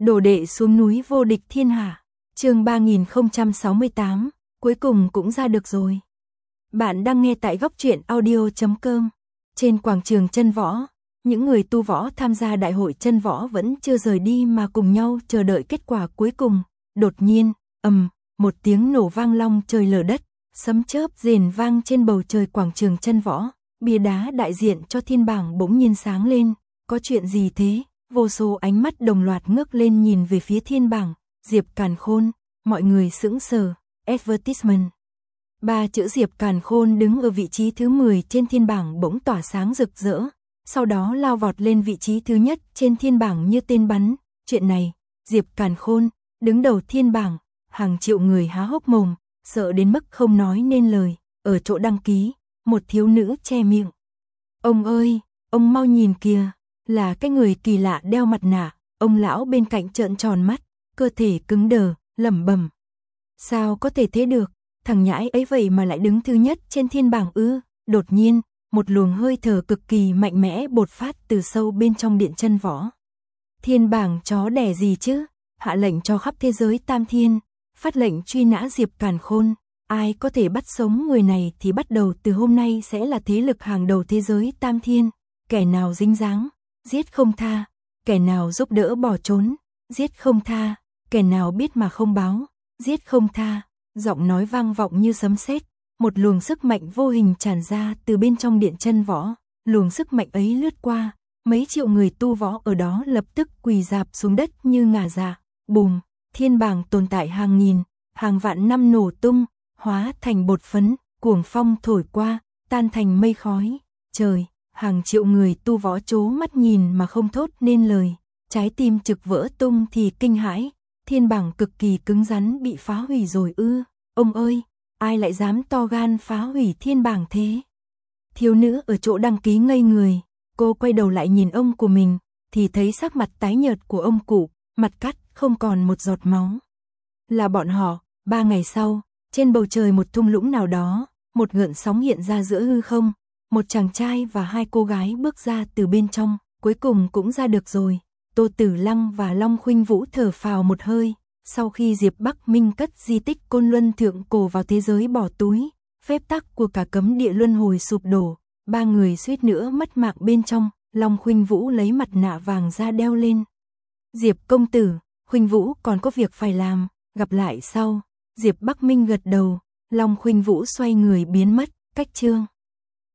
Đồ đệ xuống núi vô địch thiên hạ. Chương 3068, cuối cùng cũng ra được rồi. Bạn đang nghe tại Góc Truyện Audio.com. Trên quảng trường Chân Võ, những người tu võ tham gia đại hội Chân Võ vẫn chưa rời đi mà cùng nhau chờ đợi kết quả cuối cùng. Đột nhiên, một tiếng nổ vang long trời lở đất, sấm chớp rền vang trên bầu trời quảng trường Chân Võ. Bia đá đại diện cho thiên bảng bỗng nhiên sáng lên. Có chuyện gì thế? Vô số ánh mắt đồng loạt ngước lên nhìn về phía thiên bảng. Diệp Càn Khôn, mọi người sững sờ. Advertisement. 3 chữ Diệp Càn Khôn đứng ở vị trí thứ 10 trên thiên bảng bỗng tỏa sáng rực rỡ, sau đó lao vọt lên vị trí thứ nhất trên thiên bảng như tên bắn. Chuyện này, Diệp Càn Khôn đứng đầu thiên bảng, hàng triệu người há hốc mồm, sợ đến mức không nói nên lời. Ở chỗ đăng ký, một thiếu nữ che miệng. Ông ơi, ông mau nhìn kìa, là cái người kỳ lạ đeo mặt nạ. Ông lão bên cạnh trợn tròn mắt, cơ thể cứng đờ, lẩm bẩm. Sao có thể thế được, thằng nhãi ấy vậy mà lại đứng thứ nhất trên thiên bảng ư? Đột nhiên, một luồng hơi thở cực kỳ mạnh mẽ bột phát từ sâu bên trong điện Chân Võ. Thiên bảng chó đẻ gì chứ? Hạ lệnh cho khắp thế giới Tam Thiên, phát lệnh truy nã Diệp Càn Khôn. Ai có thể bắt sống người này thì bắt đầu từ hôm nay sẽ là thế lực hàng đầu thế giới Tam Thiên. Kẻ nào dính dáng, giết không tha. Kẻ nào giúp đỡ bỏ trốn, giết không tha. Kẻ nào biết mà không báo, giết không tha. Giọng nói vang vọng như sấm sét, một luồng sức mạnh vô hình tràn ra từ bên trong điện Chân Võ. Luồng sức mạnh ấy lướt qua, mấy triệu người tu võ ở đó lập tức quỳ rạp xuống đất như ngả dạ. Bùm, thiên bảng tồn tại hàng nghìn, hàng vạn năm nổ tung, hóa thành bột phấn, cuồng phong thổi qua, tan thành mây khói. Trời, hàng triệu người tu võ trố mắt nhìn mà không thốt nên lời, trái tim trực vỡ tung thì kinh hãi. Thiên bảng cực kỳ cứng rắn bị phá hủy rồi ư? Ông ơi, ai lại dám to gan phá hủy thiên bảng thế? Thiếu nữ ở chỗ đăng ký ngây người, cô quay đầu lại nhìn ông của mình, thì thấy sắc mặt tái nhợt của ông cụ, mặt cắt không còn một giọt máu. Là bọn họ. 3 ngày sau, trên bầu trời một thung lũng nào đó, một gợn sóng hiện ra giữa hư không, một chàng trai và 2 cô gái bước ra từ bên trong, cuối cùng cũng ra được rồi. Tô Tử Lăng và Long Khuynh Vũ thở phào một hơi, sau khi Diệp Bắc Minh cất di tích Côn Luân Thượng Cổ vào thế giới bỏ túi, phép tắc của cả cấm địa luân hồi sụp đổ, 3 người suýt nữa mất mạng bên trong. Long Khuynh Vũ lấy mặt nạ vàng ra đeo lên. Diệp công tử, Khuynh Vũ còn có việc phải làm, gặp lại sau. Diệp Bắc Minh gật đầu, Long Khuynh Vũ xoay người biến mất. Cách chương